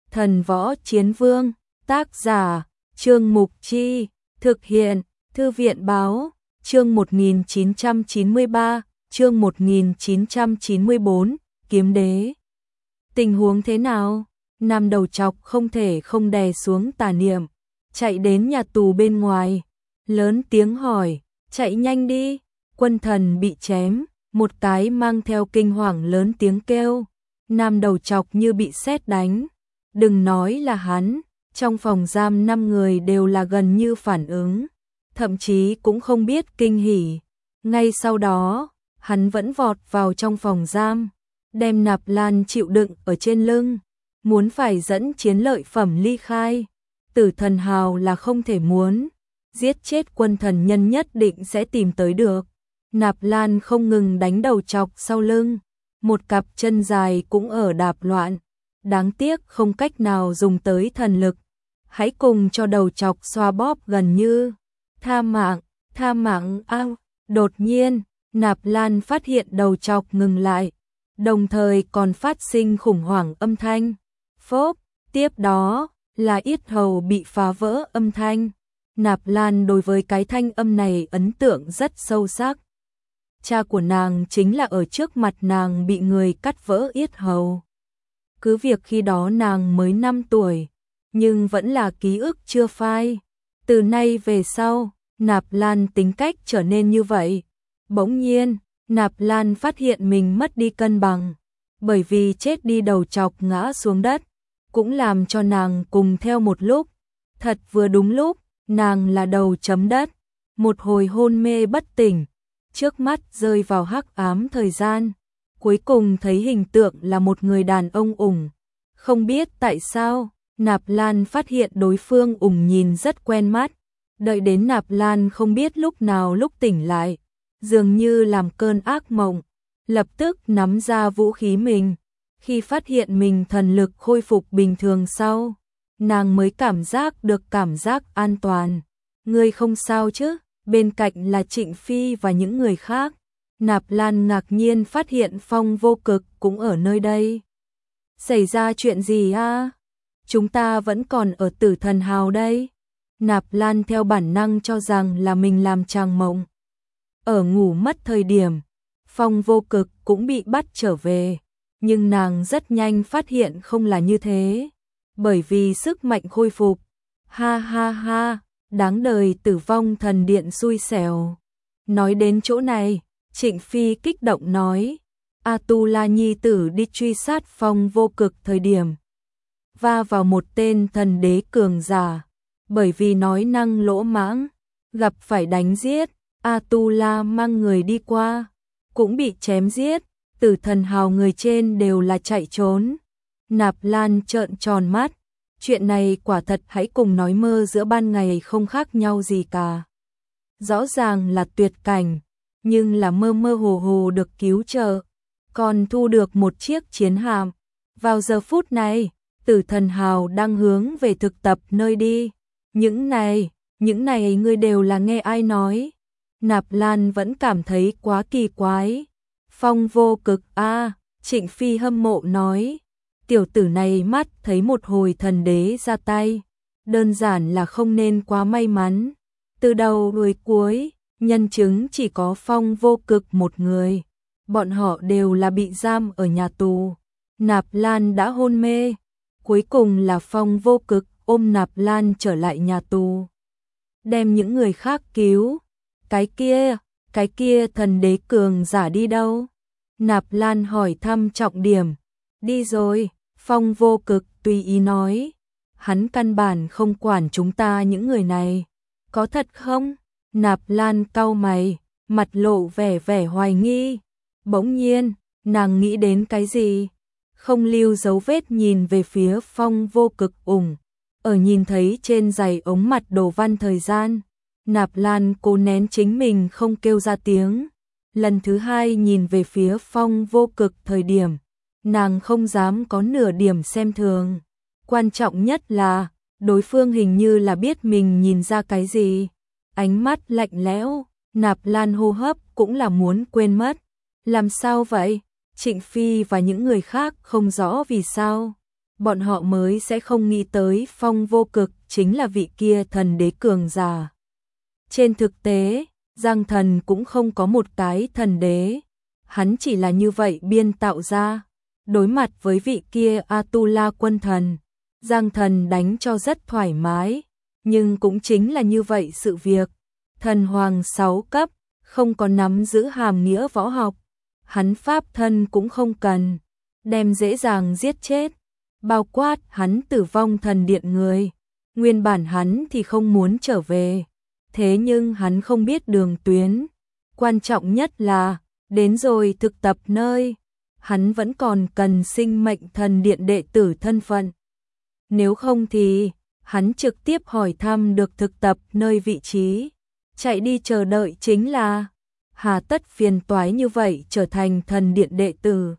Thần Võ Chiến Vương, tác giả, Trương Mục Chi, thực hiện, Thư viện Báo, chương 1993, chương 1994, Kiếm Đế. Tình huống thế nào? Nam Đầu Chọc không thể không đè xuống tà niệm, chạy đến nhà tù bên ngoài, lớn tiếng hỏi, chạy nhanh đi, Quân Thần bị chém, một cái mang theo kinh hoàng lớn tiếng kêu, Nam Đầu Chọc như bị sét đánh. Đừng nói là hắn, trong phòng giam 5 người đều là gần như phản ứng, thậm chí cũng không biết kinh hỉ. Ngay sau đó, hắn vẫn vọt vào trong phòng giam, đem Nạp Lan chịu đựng ở trên lưng, muốn phải dẫn chiến lợi phẩm ly khai. Tử Thần Hào là không thể muốn, giết chết Quân Thần nhân nhất định sẽ tìm tới được. Nạp Lan không ngừng đánh Đầu Chọc sau lưng, một cặp chân dài cũng ở đạp loạn. Đáng tiếc không cách nào dùng tới thần lực. Hãy cùng cho Đầu Chọc xoa bóp gần như tha mạng ao. Đột nhiên, Nạp Lan phát hiện Đầu Chọc ngừng lại, đồng thời còn phát sinh khủng hoảng âm thanh. Phốp, tiếp đó là yết hầu bị phá vỡ âm thanh. Nạp Lan đối với cái thanh âm này ấn tượng rất sâu sắc. Cha của nàng chính là ở trước mặt nàng bị người cắt vỡ yết hầu. Cứ việc khi đó nàng mới 5 tuổi, nhưng vẫn là ký ức chưa phai. Từ nay về sau, Nạp Lan tính cách trở nên như vậy. Bỗng nhiên, Nạp Lan phát hiện mình mất đi cân bằng, bởi vì chết đi Đầu Chọc ngã xuống đất, cũng làm cho nàng cùng theo một lúc. Thật vừa đúng lúc, nàng là đầu chấm đất, một hồi hôn mê bất tỉnh, trước mắt rơi vào hắc ám thời gian. Cuối cùng thấy hình tượng là một người đàn ông ủng. Không biết tại sao, Nạp Lan phát hiện đối phương ủng nhìn rất quen mắt. Đợi đến Nạp Lan không biết lúc nào lúc tỉnh lại, dường như làm cơn ác mộng, lập tức nắm ra vũ khí mình. Khi phát hiện mình thần lực khôi phục bình thường sau, nàng mới cảm giác được cảm giác an toàn. Ngươi không sao chứ? Bên cạnh là Trịnh Phi và những người khác. Nạp Lan ngạc nhiên phát hiện Phong Vô Cực cũng ở nơi đây. Xảy ra chuyện gì a? Chúng ta vẫn còn ở Tử Thần Hào đây. Nạp Lan theo bản năng cho rằng là mình làm tràng mộng. Ở ngủ mất thời điểm, Phong Vô Cực cũng bị bắt trở về. Nhưng nàng rất nhanh phát hiện không là như thế. Bởi vì sức mạnh khôi phục. Ha ha ha, đáng đời Tử Vong Thần Điện xui xẻo. Nói đến chỗ này, Trịnh Phi kích động nói, A Tu La nhi tử đi truy sát Phong Vô Cực thời điểm va vào một tên thần đế cường giả, bởi vì nói năng lỗ mãng, gặp phải đánh giết, A Tu La mang người đi qua, cũng bị chém giết. Tử Thần Hào người trên đều là chạy trốn. Nạp Lan trợn tròn mắt, chuyện này quả thật hãy cùng nói mơ giữa ban ngày không khác nhau gì cả. Rõ ràng là tuyệt cảnh, nhưng là mơ mơ hồ hồ được cứu trợ, còn thu được một chiếc chiến hạm. Vào giờ phút này, Tử Thần Hào đang hướng về thực tập nơi đi. Những này ngươi đều là nghe ai nói? Nạp Lan vẫn cảm thấy quá kỳ quái. Phong Vô Cực a, Trịnh Phi hâm mộ nói, tiểu tử này mắt thấy một hồi thần đế ra tay, đơn giản là không nên quá may mắn. Từ đầu đuôi cuối, nhân chứng chỉ có Phong Vô Cực một người, bọn họ đều là bị giam ở nhà tù. Nạp Lan đã hôn mê, cuối cùng là Phong Vô Cực ôm Nạp Lan trở lại nhà tù, đem những người khác cứu. Cái kia thần đế cường giả đi đâu? Nạp Lan hỏi thăm trọng điểm. Đi rồi, Phong Vô Cực tùy ý nói. Hắn căn bản không quản chúng ta những người này. Có thật không? Nạp Lan cau mày, mặt lộ vẻ hoài nghi. Bỗng nhiên, nàng nghĩ đến cái gì? Không lưu dấu vết nhìn về phía Phong Vô Cực ủng. Ở nhìn thấy trên giày ống mặt đồ văn thời gian. Nạp Lan cố nén chính mình không kêu ra tiếng. Lần thứ hai nhìn về phía Phong Vô Cực thời điểm, nàng không dám có nửa điểm xem thường. Quan trọng nhất là, đối phương hình như là biết mình nhìn ra cái gì. Ánh mắt lạnh lẽo, Nạp Lan hô hấp cũng là muốn quên mất. Làm sao vậy? Trịnh Phi và những người khác không rõ vì sao. bọn họ mới sẽ không nghĩ tới Phong Vô Cực chính là vị kia thần đế cường giả. Trên thực tế, Giang Thần cũng không có một cái thần đế, hắn chỉ là như vậy biên tạo ra. Đối mặt với vị kia Atula quân thần, Giang Thần đánh cho rất thoải mái, nhưng cũng chính là như vậy sự việc. Thần hoàng 6 cấp, không có nắm giữ hàm nghĩa võ học, hắn pháp thân cũng không cần, đem dễ dàng giết chết, bao quát hắn Tử Vong Thần Điện người. Nguyên bản hắn thì không muốn trở về, thế nhưng hắn không biết đường tuyến. Quan trọng nhất là, đến rồi thực tập nơi, hắn vẫn còn cần Sinh Mệnh Thần Điện đệ tử thân phận. Nếu không thì, hắn trực tiếp hỏi thăm được thực tập nơi vị trí, chạy đi chờ đợi chính là, hà tất phiền toái như vậy trở thành thần điện đệ tử.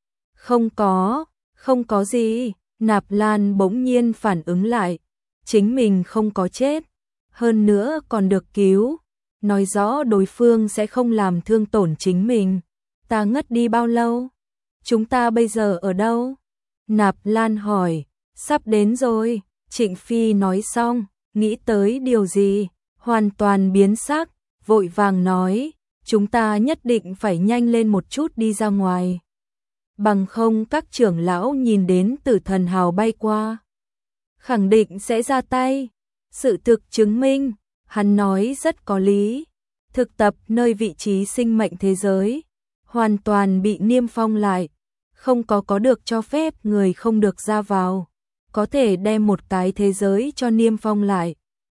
Không có gì, Nạp Lan bỗng nhiên phản ứng lại, chính mình không có chết, hơn nữa còn được cứu, nói rõ đối phương sẽ không làm thương tổn chính mình. Ta ngất đi bao lâu? Chúng ta bây giờ ở đâu? Nạp Lan hỏi, sắp đến rồi. Trịnh Phi nói xong, nghĩ tới điều gì, hoàn toàn biến sắc, vội vàng nói, chúng ta nhất định phải nhanh lên một chút đi ra ngoài. Bằng không các trưởng lão nhìn đến Tử Thần Hào bay qua, khẳng định sẽ ra tay. Sự thực chứng minh, hắn nói rất có lý. Thực tập nơi vị trí sinh mệnh thế giới, hoàn toàn bị niêm phong lại, không có được cho phép người không được ra vào. Có thể đem một cái thế giới cho niêm phong lại,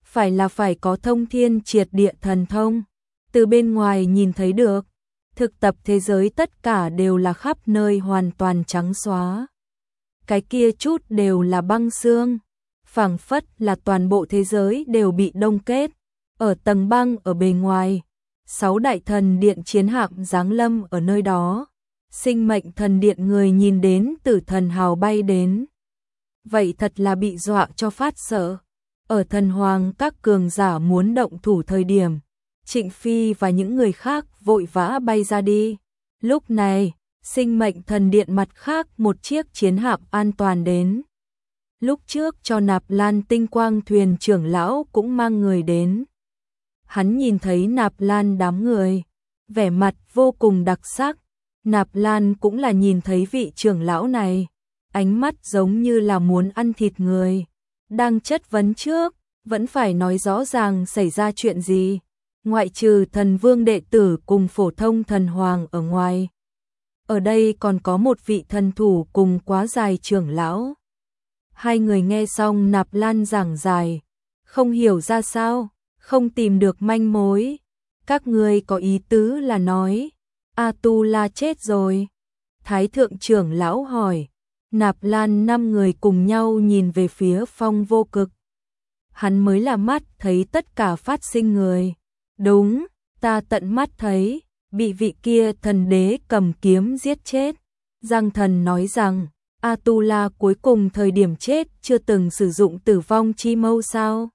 phải có thông thiên triệt địa thần thông, từ bên ngoài nhìn thấy được. Thực tập thế giới tất cả đều là khắp nơi hoàn toàn trắng xóa. Cái kia chút đều là băng xương, phảng phất là toàn bộ thế giới đều bị đông kết. Ở tầng băng ở bề ngoài, 6 đại thần điện chiến hạm giáng lâm ở nơi đó. Sinh Mệnh Thần Điện người nhìn đến Tử Thần Hào bay đến, vậy thật là bị dọa cho phát sợ. Ở thần hoàng các cường giả muốn động thủ thời điểm, Trịnh Phi và những người khác vội vã bay ra đi. Lúc này, Sinh Mệnh Thần Điện mặt khác một chiếc chiến hạm an toàn đến. Lúc trước cho Nạp Lan tinh quang thuyền trưởng lão cũng mang người đến. Hắn nhìn thấy Nạp Lan đám người, vẻ mặt vô cùng đặc sắc. Nạp Lan cũng là nhìn thấy vị trưởng lão này, ánh mắt giống như là muốn ăn thịt người. Đang chất vấn trước, vẫn phải nói rõ ràng xảy ra chuyện gì. Ngoại trừ thần vương đệ tử cùng phổ thông thần hoàng ở ngoài, ở đây còn có một vị thần thủ cùng quá dài trưởng lão. Hai người nghe xong Nạp Lan giảng giải, không hiểu ra sao, không tìm được manh mối. Các ngươi có ý tứ là nói Atula chết rồi? Thái thượng trưởng lão hỏi. Nạp Lan 5 người cùng nhau nhìn về phía Phong Vô Cực. Hắn mới là mắt thấy tất cả phát sinh người. Đúng, ta tận mắt thấy, bị vị kia thần đế cầm kiếm giết chết. Giang Thần nói rằng, Atula cuối cùng thời điểm chết chưa từng sử dụng tử vong chi mâu sao?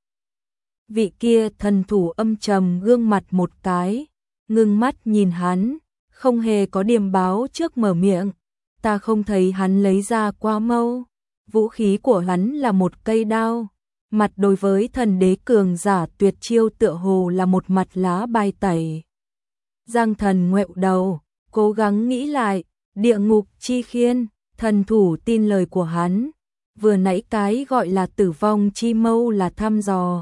Vị kia thần thủ âm trầm gương mặt một cái, ngưng mắt nhìn hắn, không hề có điềm báo trước mở miệng. Ta không thấy hắn lấy ra qua mâu, vũ khí của hắn là một cây đao. Mặt đối với thần đế cường giả tuyệt chiêu tựa hồ là một mặt lá bài tẩy. Giang Thần ngoẹo đầu, cố gắng nghĩ lại, địa ngục chi khiên, thần thủ tin lời của hắn. Vừa nãy cái gọi là tử vong chi mâu là thăm dò.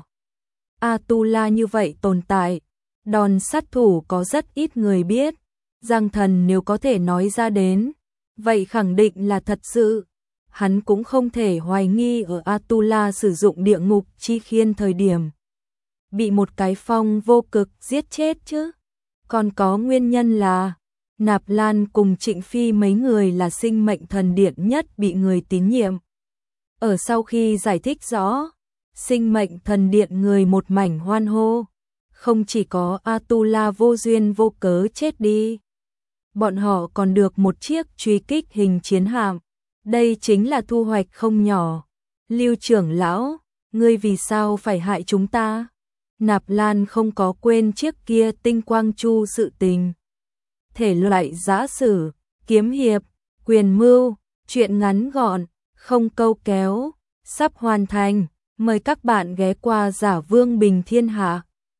Atula như vậy tồn tại, đòn sát thủ có rất ít người biết. Giang Thần nếu có thể nói ra đến, vậy khẳng định là thật sự. Hắn cũng không thể hoài nghi ở Atula sử dụng địa ngục chi khiên thời điểm bị một cái Phong Vô Cực giết chết chứ. Còn có nguyên nhân là Nạp Lan cùng Trịnh Phi mấy người là Sinh Mệnh Thần Điện nhất bị người tín nhiệm. Ở sau khi giải thích rõ, Sinh Mệnh Thần Điện người một mảnh hoan hô. Không chỉ có Atula vô duyên vô cớ chết đi, bọn họ còn được một chiếc truy kích hình chiến hạm. Đây chính là thu hoạch không nhỏ. Lưu trưởng lão, ngươi vì sao phải hại chúng ta? Nạp Lan không có quên chiếc kia tinh quang chu sự tình. Thể loại giã sử, kiếm hiệp, quyền mưu, chuyện ngắn gọn, không câu kéo, sắp hoàn thành, mời các bạn ghé qua Giả Vương Bình Thiên Hạ.